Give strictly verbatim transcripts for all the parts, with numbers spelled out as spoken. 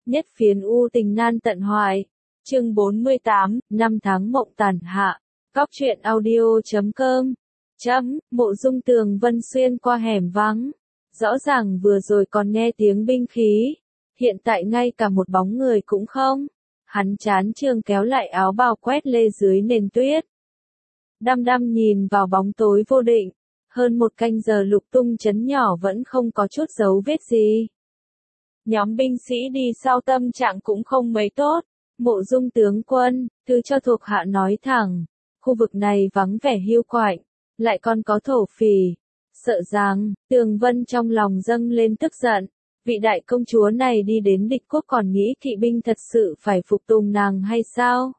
Nhất phiến u tình nan tận hoài. Chương bốn mươi tám, năm tháng mộng tàn hạ. Cóc truyện audio chấm com. Chấm, Mộ Dung Tường Vân xuyên qua hẻm vắng. Rõ ràng vừa rồi còn nghe tiếng binh khí. Hiện tại ngay cả một bóng người cũng không. Hắn chán trường kéo lại áo bào quét lê dưới nền tuyết. Đăm đăm nhìn vào bóng tối vô định. Hơn một canh giờ lục tung chấn nhỏ vẫn không có chút dấu vết gì. Nhóm binh sĩ đi sau tâm trạng cũng không mấy tốt. Mộ Dung tướng quân, thứ cho thuộc hạ nói thẳng. Khu vực này vắng vẻ hiu quạnh, lại còn có thổ phỉ. Sợ rằng, Tường Vân trong lòng dâng lên tức giận. Vị đại công chúa này đi đến địch quốc còn nghĩ kỵ binh thật sự phải phục tùng nàng hay sao?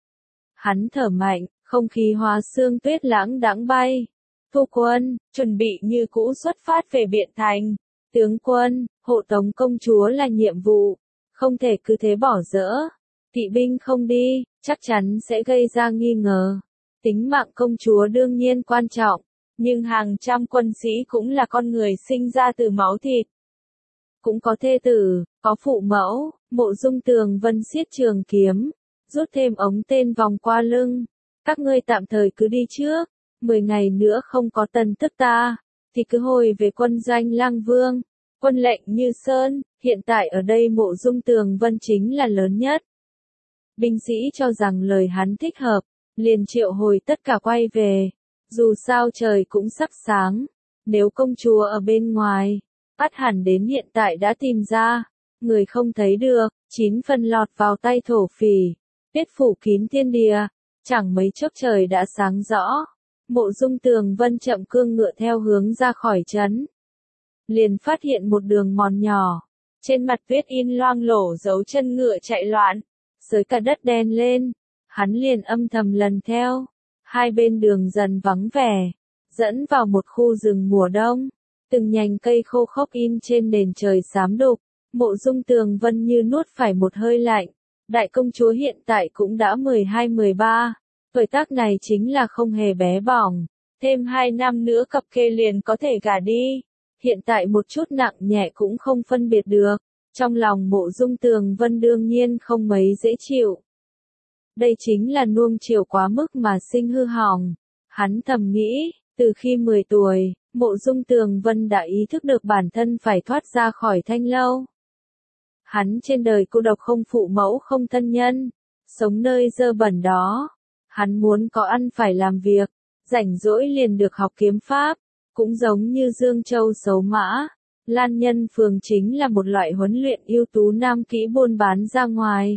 Hắn thở mạnh, không khí hóa sương tuyết lãng đãng bay. Phu quân, chuẩn bị như cũ xuất phát về Biện Thành. Tướng quân, hộ tống công chúa là nhiệm vụ, không thể cứ thế bỏ dỡ. Kỵ binh không đi, chắc chắn sẽ gây ra nghi ngờ. Tính mạng công chúa đương nhiên quan trọng, nhưng hàng trăm quân sĩ cũng là con người sinh ra từ máu thịt. Cũng có thê tử, có phụ mẫu. Mộ Dung Tường Vân siết trường kiếm, rút thêm ống tên vòng qua lưng. Các ngươi tạm thời cứ đi trước, mười ngày nữa không có tin tức ta, thì cứ hồi về quân doanh Lang Vương. Quân lệnh như sơn, hiện tại ở đây Mộ Dung Tường Vân chính là lớn nhất. Binh sĩ cho rằng lời hắn thích hợp, liền triệu hồi tất cả quay về. Dù sao trời cũng sắp sáng, nếu công chúa ở bên ngoài, ắt hẳn đến hiện tại đã tìm ra, người không thấy được, chín phần lọt vào tay thổ phỉ, biết phủ kín thiên địa, chẳng mấy chốc trời đã sáng rõ. Mộ Dung Tường Vân chậm cương ngựa theo hướng ra khỏi trấn, liền phát hiện một đường mòn nhỏ, trên mặt tuyết in loang lổ dấu chân ngựa chạy loạn, dưới cả đất đen lên, hắn liền âm thầm lần theo, hai bên đường dần vắng vẻ, dẫn vào một khu rừng mùa đông, từng nhành cây khô khốc in trên nền trời xám đục. Mộ Dung Tường Vân như nuốt phải một hơi lạnh, đại công chúa hiện tại cũng đã mười hai mười ba, tuổi tác này chính là không hề bé bỏng, thêm hai năm nữa cập kê liền có thể gả đi. Hiện tại một chút nặng nhẹ cũng không phân biệt được, trong lòng Mộ Dung Tường Vân đương nhiên không mấy dễ chịu. Đây chính là nuông chiều quá mức mà sinh hư hỏng. Hắn thầm nghĩ, từ khi mười tuổi, Mộ Dung Tường Vân đã ý thức được bản thân phải thoát ra khỏi thanh lâu. Hắn trên đời cô độc không phụ mẫu không thân nhân, sống nơi dơ bẩn đó. Hắn muốn có ăn phải làm việc, rảnh rỗi liền được học kiếm pháp. Cũng giống như Dương Châu xấu mã, Lan Nhân Phường chính là một loại huấn luyện ưu tú nam kỹ buôn bán ra ngoài.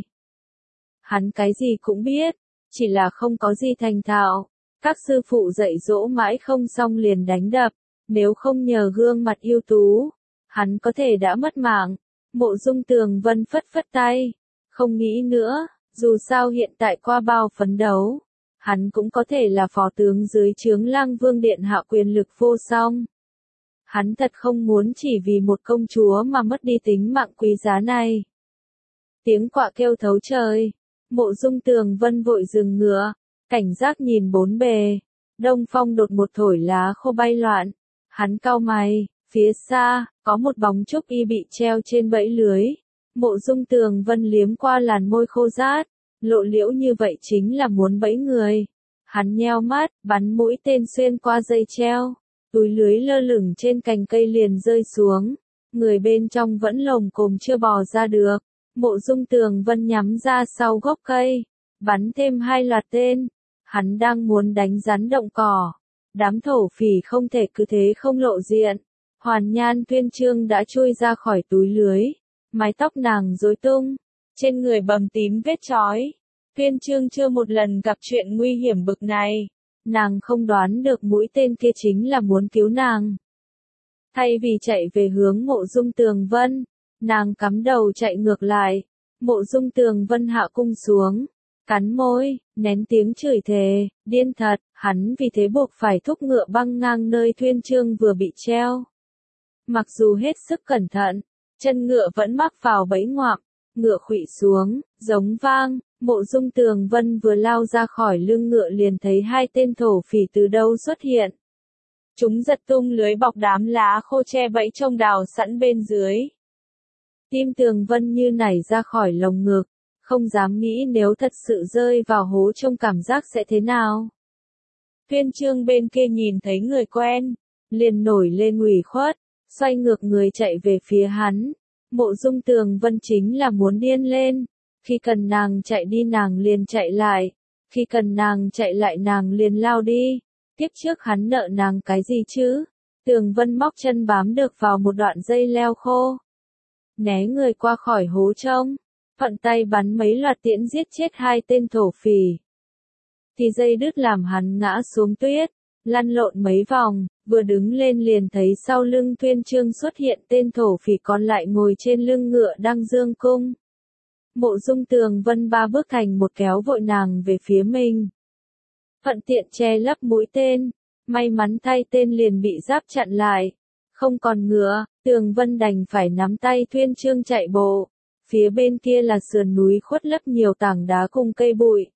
Hắn cái gì cũng biết, chỉ là không có gì thành thạo. Các sư phụ dạy dỗ mãi không xong liền đánh đập, nếu không nhờ gương mặt ưu tú, hắn có thể đã mất mạng. Mộ Dung Tường Vân phất phất tay, không nghĩ nữa, dù sao hiện tại qua bao phấn đấu. Hắn cũng có thể là phó tướng dưới trướng Lang Vương điện hạ quyền lực vô song. Hắn thật không muốn chỉ vì một công chúa mà mất đi tính mạng quý giá này. Tiếng quạ kêu thấu trời, Mộ Dung Tường Vân vội dừng ngựa, cảnh giác nhìn bốn bề. Đông phong đột một thổi lá khô bay loạn. Hắn cau mày, phía xa, có một bóng trúc y bị treo trên bẫy lưới. Mộ Dung Tường Vân liếm qua làn môi khô rát. Lộ liễu như vậy chính là muốn bẫy người. Hắn nheo mắt, bắn mũi tên xuyên qua dây treo. Túi lưới lơ lửng trên cành cây liền rơi xuống. Người bên trong vẫn lồm cồm chưa bò ra được. Mộ Dung Tường Vân nhắm ra sau gốc cây, bắn thêm hai loạt tên. Hắn đang muốn đánh rắn động cỏ. Đám thổ phỉ không thể cứ thế không lộ diện. Hoàn Nhan Tuyên Chương đã chui ra khỏi túi lưới. Mái tóc nàng rối tung, trên người bầm tím vết chói. Tuyên Chương chưa một lần gặp chuyện nguy hiểm bực này. Nàng không đoán được mũi tên kia chính là muốn cứu nàng. Thay vì chạy về hướng Mộ Dung Tường Vân, nàng cắm đầu chạy ngược lại. Mộ Dung Tường Vân hạ cung xuống, cắn môi, nén tiếng chửi thề, điên thật. Hắn vì thế buộc phải thúc ngựa băng ngang nơi Tuyên Chương vừa bị treo. Mặc dù hết sức cẩn thận, chân ngựa vẫn mắc vào bẫy ngoạm, ngựa khuỵu xuống, giống vang. Mộ Dung Tường Vân vừa lao ra khỏi lưng ngựa liền thấy hai tên thổ phỉ từ đâu xuất hiện. Chúng giật tung lưới bọc đám lá khô che bẫy trông đào sẵn bên dưới. Tim Tường Vân như nảy ra khỏi lồng ngực, không dám nghĩ nếu thật sự rơi vào hố trông cảm giác sẽ thế nào. Tuyên Chương bên kia nhìn thấy người quen, liền nổi lên ủy khuất, xoay ngược người chạy về phía hắn. Mộ Dung Tường Vân chính là muốn điên lên, khi cần nàng chạy đi nàng liền chạy lại, khi cần nàng chạy lại nàng liền lao đi. Tiếp trước hắn nợ nàng cái gì chứ? Tường Vân móc chân bám được vào một đoạn dây leo khô, né người qua khỏi hố trông, thuận tay bắn mấy loạt tiễn giết chết hai tên thổ phỉ. Thì dây đứt làm hắn ngã xuống tuyết, lăn lộn mấy vòng, vừa đứng lên liền thấy sau lưng Tuyên Chương xuất hiện tên thổ phỉ còn lại ngồi trên lưng ngựa đang dương cung. Mộ Dung Tường Vân ba bước thành một kéo vội nàng về phía mình, thuận tiện che lấp mũi tên, may mắn thay tên liền bị giáp chặn lại, không còn ngựa. Tường Vân đành phải nắm tay Tuyên Chương chạy bộ, phía bên kia là sườn núi khuất lấp nhiều tảng đá cùng cây bụi.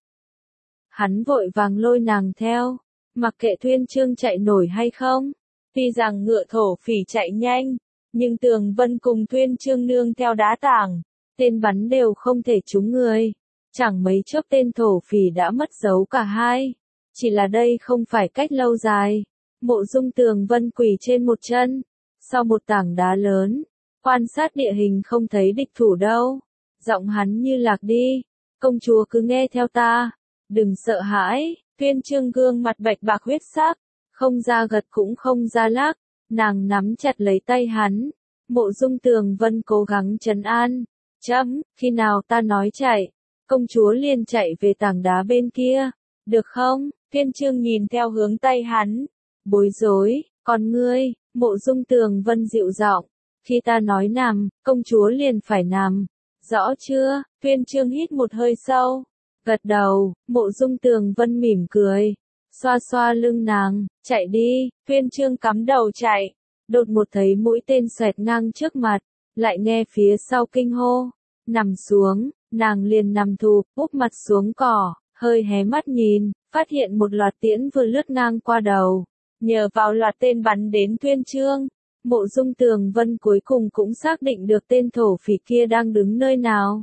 Hắn vội vàng lôi nàng theo, mặc kệ Tuyên Chương chạy nổi hay không. Tuy rằng ngựa thổ phỉ chạy nhanh, nhưng Tường Vân cùng Tuyên Chương nương theo đá tảng, tên bắn đều không thể trúng người. Chẳng mấy chốc tên thổ phỉ đã mất dấu cả hai. Chỉ là đây không phải cách lâu dài. Mộ Dung Tường Vân quỳ trên một chân, sau một tảng đá lớn, quan sát địa hình không thấy địch thủ đâu. Giọng hắn như lạc đi, công chúa cứ nghe theo ta, đừng sợ hãi. Tuyên Chương gương mặt bạch bạc huyết sắc, không ra gật cũng không ra lắc, nàng nắm chặt lấy tay hắn. Mộ Dung Tường Vân cố gắng trấn an, chấm, khi nào ta nói chạy, công chúa liền chạy về tảng đá bên kia, được không? Tuyên Chương nhìn theo hướng tay hắn, bối rối, còn ngươi? Mộ Dung Tường Vân dịu giọng, khi ta nói nằm, công chúa liền phải nằm, rõ chưa? Tuyên Chương hít một hơi sâu, gật đầu. Mộ Dung Tường Vân mỉm cười, xoa xoa lưng nàng, chạy đi. Tuyên Chương cắm đầu chạy, đột một thấy mũi tên xoẹt ngang trước mặt, lại nghe phía sau kinh hô, nằm xuống. Nàng liền nằm thụp, úp mặt xuống cỏ, hơi hé mắt nhìn, phát hiện một loạt tiễn vừa lướt ngang qua đầu. Nhờ vào loạt tên bắn đến Tuyên Chương, Mộ Dung Tường Vân cuối cùng cũng xác định được tên thổ phỉ kia đang đứng nơi nào.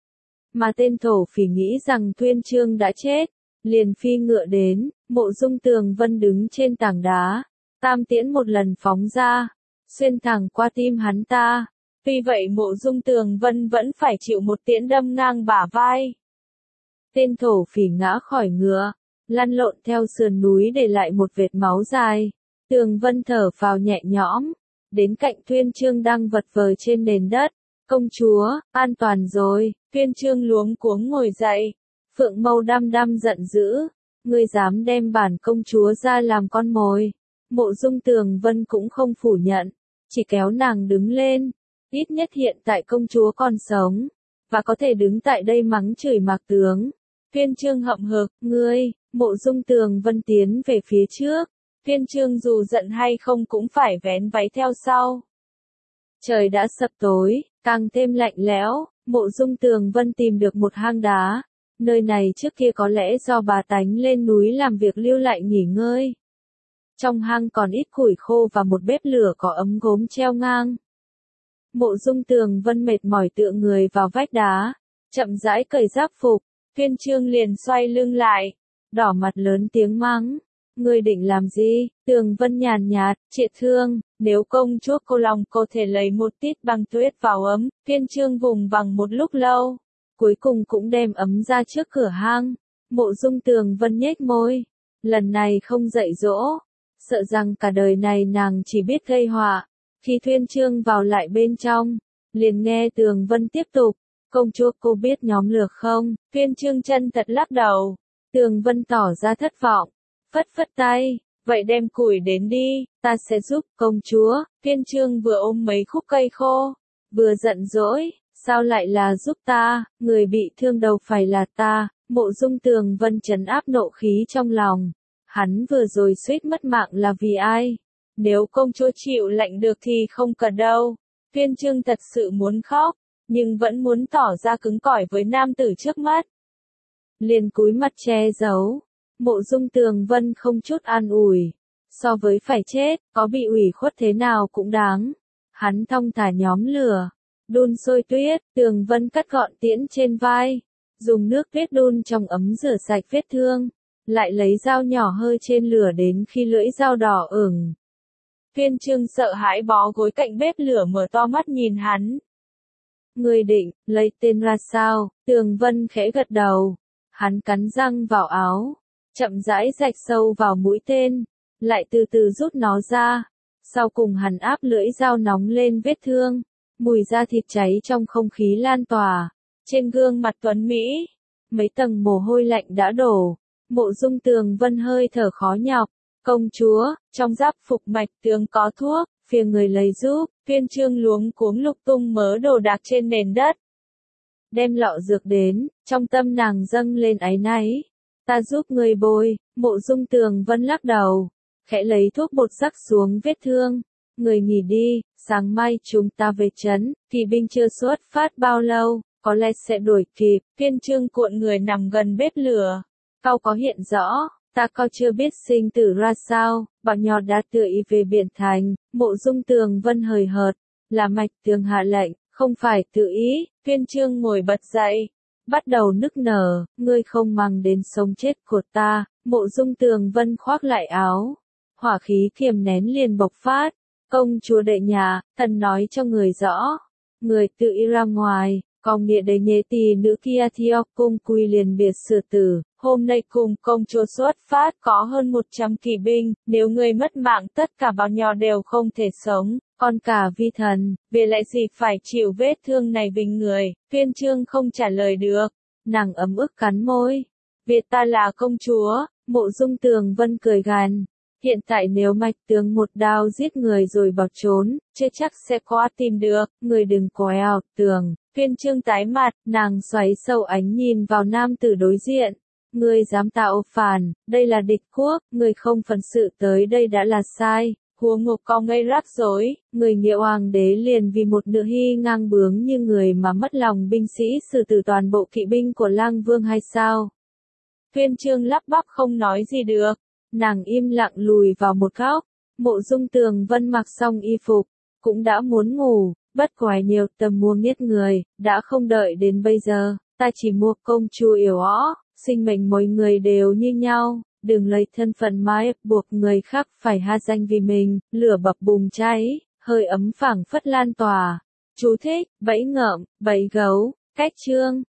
Mà tên thổ phỉ nghĩ rằng Tuyên Chương đã chết, liền phi ngựa đến. Mộ Dung Tường Vân đứng trên tảng đá, tam tiễn một lần phóng ra, xuyên thẳng qua tim hắn ta. Tuy vậy Mộ Dung Tường Vân vẫn phải chịu một tiễn đâm ngang bả vai. Tên thổ phỉ ngã khỏi ngựa, lăn lộn theo sườn núi để lại một vệt máu dài. Tường Vân thở phào nhẹ nhõm, đến cạnh Tuyên Chương đang vật vờ trên nền đất. Công chúa, an toàn rồi. Tuyên Chương luống cuống ngồi dậy. Phượng Mâu đăm đăm giận dữ, ngươi dám đem bản công chúa ra làm con mồi. Mộ Dung Tường Vân cũng không phủ nhận, chỉ kéo nàng đứng lên. Ít nhất hiện tại công chúa còn sống, và có thể đứng tại đây mắng chửi Mạc tướng. Tuyên Chương hậm hực, ngươi. Mộ Dung Tường Vân tiến về phía trước. Tuyên Chương dù giận hay không cũng phải vén váy theo sau. Trời đã sập tối, càng thêm lạnh lẽo. Mộ Dung Tường Vân tìm được một hang đá. Nơi này trước kia có lẽ do bà tánh lên núi làm việc lưu lại nghỉ ngơi. Trong hang còn ít củi khô và một bếp lửa có ấm gốm treo ngang. Mộ Dung Tường Vân mệt mỏi tựa người vào vách đá, chậm rãi cởi giáp phục. Tuyên Chương liền xoay lưng lại, đỏ mặt lớn tiếng mắng, ngươi định làm gì? Tường Vân nhàn nhạt, triệt thương, nếu công chúa cô lòng có thể lấy một tít băng tuyết vào ấm. Tuyên Chương vùng vằng một lúc lâu, cuối cùng cũng đem ấm ra trước cửa hang. Mộ Dung Tường Vân nhếch môi, lần này không dạy dỗ, sợ rằng cả đời này nàng chỉ biết gây họa. Khi Tuyên Chương vào lại bên trong, liền nghe Tường Vân tiếp tục, công chúa cô biết nhóm lược không? Tuyên Chương chân thật lắc đầu. Tường Vân tỏ ra thất vọng, phất phất tay, vậy đem củi đến đi, ta sẽ giúp, công chúa. Tuyên Chương vừa ôm mấy khúc cây khô, vừa giận dỗi, sao lại là giúp ta, người bị thương đâu phải là ta. Mộ Dung Tường Vân trấn áp nộ khí trong lòng, hắn vừa rồi suýt mất mạng là vì ai? Nếu công chúa chịu lệnh được thì không cần đâu. Tuyên Chương thật sự muốn khóc, nhưng vẫn muốn tỏ ra cứng cỏi với nam tử trước mắt. Liền cúi mặt che giấu. Mộ Dung Tường Vân không chút an ủi. So với phải chết, có bị ủy khuất thế nào cũng đáng. Hắn thong thả nhóm lửa, Đun sôi tuyết, Tường Vân cắt gọn tiễn trên vai, dùng nước tuyết đun trong ấm rửa sạch vết thương, lại lấy dao nhỏ hơi trên lửa đến khi lưỡi dao đỏ ửng. Phiên Trương sợ hãi bó gối cạnh bếp lửa mở to mắt nhìn hắn. Ngươi định, lấy tên ra sao? Tường Vân khẽ gật đầu. Hắn cắn răng vào áo, chậm rãi rạch sâu vào mũi tên, lại từ từ rút nó ra. Sau cùng hắn áp lưỡi dao nóng lên vết thương, mùi da thịt cháy trong không khí lan tỏa. Trên gương mặt tuấn Mỹ, mấy tầng mồ hôi lạnh đã đổ. Mộ Dung Tường Vân hơi thở khó nhọc. Công chúa, trong giáp phục mạch tướng có thuốc, phiền người lấy giúp. Phiên Trương luống cuống lục tung mớ đồ đạc trên nền đất. Đem lọ dược đến, trong tâm nàng dâng lên áy náy. Ta giúp người bôi. Mộ Dung Tường Vân lắc đầu, khẽ lấy thuốc bột rắc xuống vết thương. Người nghỉ đi, sáng mai chúng ta về trấn. Kỵ binh chưa xuất phát bao lâu, có lẽ sẽ đuổi kịp. Phiên Trương cuộn người nằm gần bếp lửa. Cau có hiện rõ, ta coi chưa biết sinh tử ra sao, bọn nhỏ đã tự ý về biển thành. Mộ Dung Tường Vân hời hợt, là mạch tướng hạ lệnh, không phải tự ý. Phiên Trương ngồi bật dậy, bắt đầu nức nở, ngươi không mang đến sống chết của ta. Mộ Dung Tường Vân khoác lại áo, hỏa khí kiềm nén liền bộc phát. Công chúa đệ nhà, thần nói cho người rõ, người tự ý ra ngoài. Còn nghĩa đầy nhế tỳ nữ kia Thiok cung quy liền biệt xử tử, hôm nay cùng công chúa xuất phát có hơn một trăm kỵ binh, nếu người mất mạng tất cả bọn nhỏ đều không thể sống, còn cả vi thần, về lại gì phải chịu vết thương này vinh người. Phiên Trương không trả lời được, nàng ấm ức cắn môi. Việt ta là công chúa. Mộ Dung Tường Vân cười gằn. Hiện tại nếu mạch tướng một đao giết người rồi bỏ trốn, chưa chắc sẽ có tìm được, người đừng có ảo tưởng. Phiên Trương tái mặt, nàng xoáy sâu ánh nhìn vào nam tử đối diện. Ngươi dám tạo phản, đây là địch quốc, người không phận sự tới đây đã là sai. Huống ngục có ngây rắc rối, người nghĩa hoàng đế liền vì một nữ hy ngang bướng như người mà mất lòng binh sĩ xử tử toàn bộ kỵ binh của Lang Vương hay sao? Phiên Trương lắp bắp không nói gì được. Nàng im lặng lùi vào một góc. Mộ Dung Tường Vân mặc xong y phục, cũng đã muốn ngủ, bất quái nhiều tầm mua miết người, đã không đợi đến bây giờ, ta chỉ mua công chúa yểu ó, sinh mệnh mỗi người đều như nhau, đừng lấy thân phận mà ép buộc người khác phải ha danh vì mình. Lửa bập bùng cháy, hơi ấm phảng phất lan tỏa. Chú thích, bẫy ngợm, bẫy gấu, cách chương.